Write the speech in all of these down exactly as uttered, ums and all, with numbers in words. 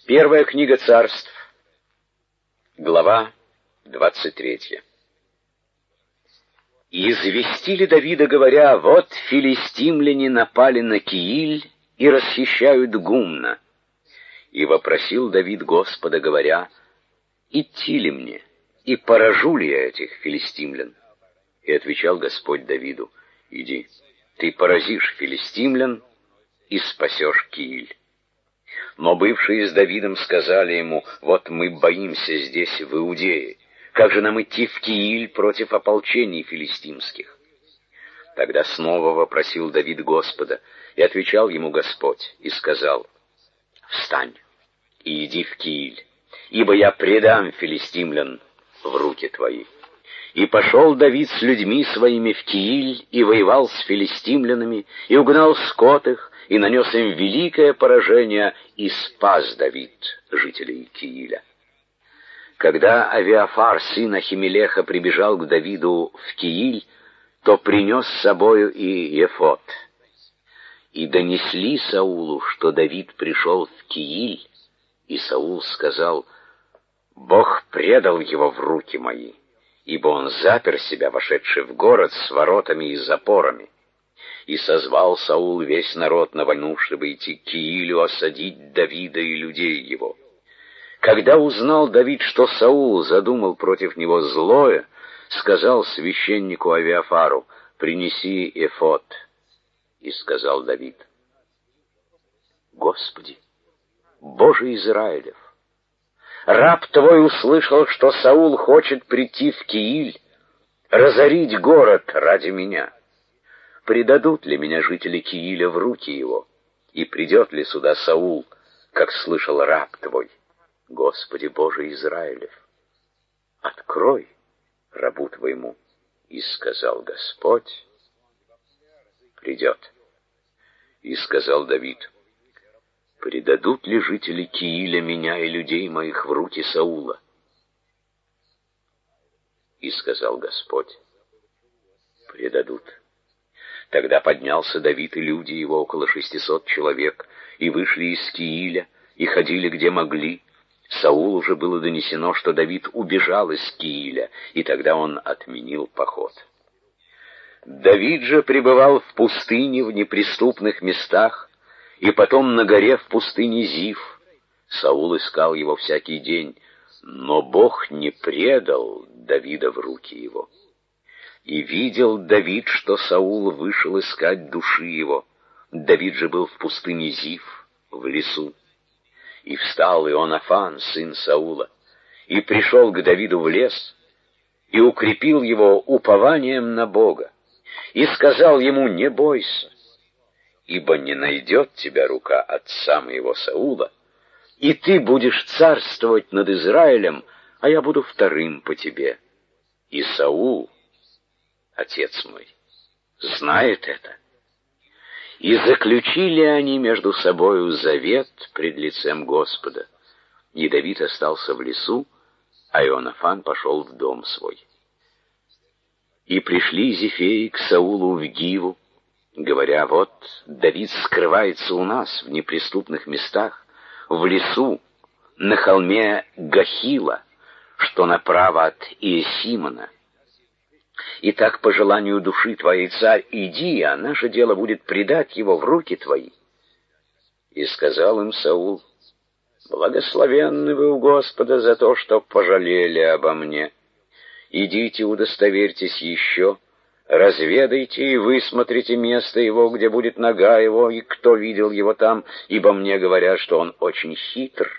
Первая книга Царств, глава двадцать третья. И известили Давида, говоря: вот филистимляне напали на Кииль и расхищают гумна. И вопросил Давид Господа, говоря: идти ли мне, и поражу ли я этих филистимлян? И отвечал Господь Давиду: иди, ты поразишь филистимлян и спасешь Кииль. Но бывшие с Давидом сказали ему: вот мы боимся здесь, в Иудее. Как же нам идти в Кииль против ополчений филистимских? Тогда снова вопросил Давид Господа, и отвечал ему Господь, и сказал: встань и иди в Кииль, ибо я предам филистимлян в руки твои. И пошел Давид с людьми своими в Кииль, и воевал с филистимлянами, и угнал скот их, и нанес им великое поражение, и спас Давид жителей Кииля. Когда Авиафар, сын Ахимелеха, прибежал к Давиду в Кииль, то принес с собою и эфод. И донесли Саулу, что Давид пришел в Кииль, и Саул сказал: Бог предал его в руки мои, ибо он запер себя, вошедший в город, с воротами и запорами. И созвал Саул весь народ на войну, чтобы идти к Киилю, осадить Давида и людей его. Когда узнал Давид, что Саул задумал против него злое, сказал священнику Авиафару: принеси эфод. И сказал Давид: Господи, Боже Израилев, раб твой услышал, что Саул хочет прийти в Кииль, разорить город ради меня. Предадут ли меня жители Кииля в руки его, и придет ли сюда Саул, как слышал раб твой? Господи Боже Израилев, открой рабу твоему. И сказал Господь: придет. И сказал Давид: предадут ли жители Кииля меня и людей моих в руки Саула? И сказал Господь: предадут. Тогда поднялся Давид и люди его, около шестисот человек, и вышли из Кииля, и ходили где могли. Саулу уже было донесено, что Давид убежал из Кииля, и тогда он отменил поход. Давид же пребывал в пустыне, в неприступных местах, и потом на горе в пустыне Зиф. Саул искал его всякий день, но Бог не предал Давида в руки его. И видел Давид, что Саул вышел искать души его. Давид же был в пустыне Зиф, в лесу. И встал Ионафан, сын Саула, и пришел к Давиду в лес, и укрепил его упованием на Бога, и сказал ему: не бойся, ибо не найдет тебя рука отца моего Саула, и ты будешь царствовать над Израилем, а я буду вторым по тебе. И Саул, отец мой, знает это. И заключили они между собою завет пред лицем Господа. И Давид остался в лесу, а Ионафан пошел в дом свой. И пришли зефеи к Саулу в Гиву, говоря: вот Давид скрывается у нас в неприступных местах, в лесу, на холме Гахила, что направо от Иесимона. И так по желанию души твоей, царь, иди, а наше дело будет предать его в руки твои. И сказал им Саул: благословенны вы у Господа за то, что пожалели обо мне. Идите, удостоверьтесь еще, разведайте и высмотрите место его, где будет нога его, и кто видел его там, ибо мне говорят, что он очень хитр.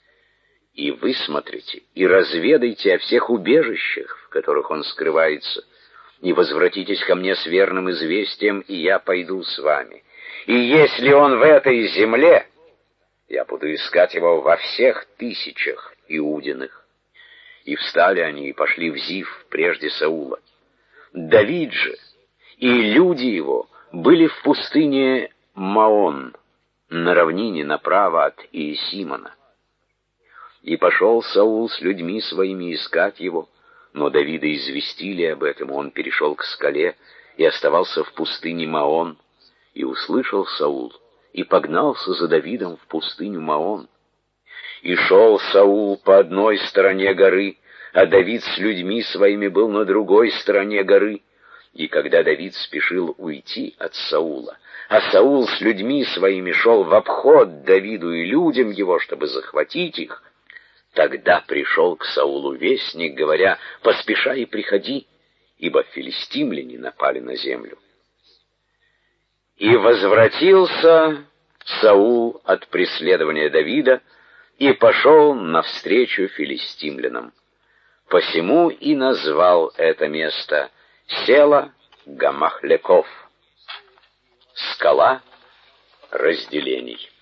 И высмотрите, и разведайте о всех убежищах, в которых он скрывается, и возвратитесь ко мне с верным известием, и я пойду с вами. И если он в этой земле, я буду искать его во всех тысячах Иудиных. И встали они и пошли в Зиф прежде Саула. Давид же и люди его были в пустыне Маон, на равнине направо от Иесимона. И пошел Саул с людьми своими искать его, но Давида известили об этом, он перешел к скале и оставался в пустыне Маон. И услышал Саул, и погнался за Давидом в пустыню Маон. И шел Саул по одной стороне горы, а Давид с людьми своими был на другой стороне горы. И когда Давид спешил уйти от Саула, а Саул с людьми своими шел в обход Давиду и людям его, чтобы захватить их, тогда пришел к Саулу вестник, говоря: «Поспешай и приходи, ибо филистимляне напали на землю». И возвратился Саул от преследования Давида и пошел навстречу филистимлянам. Посему и назвал это место Села Гамахлеков, скала разделений.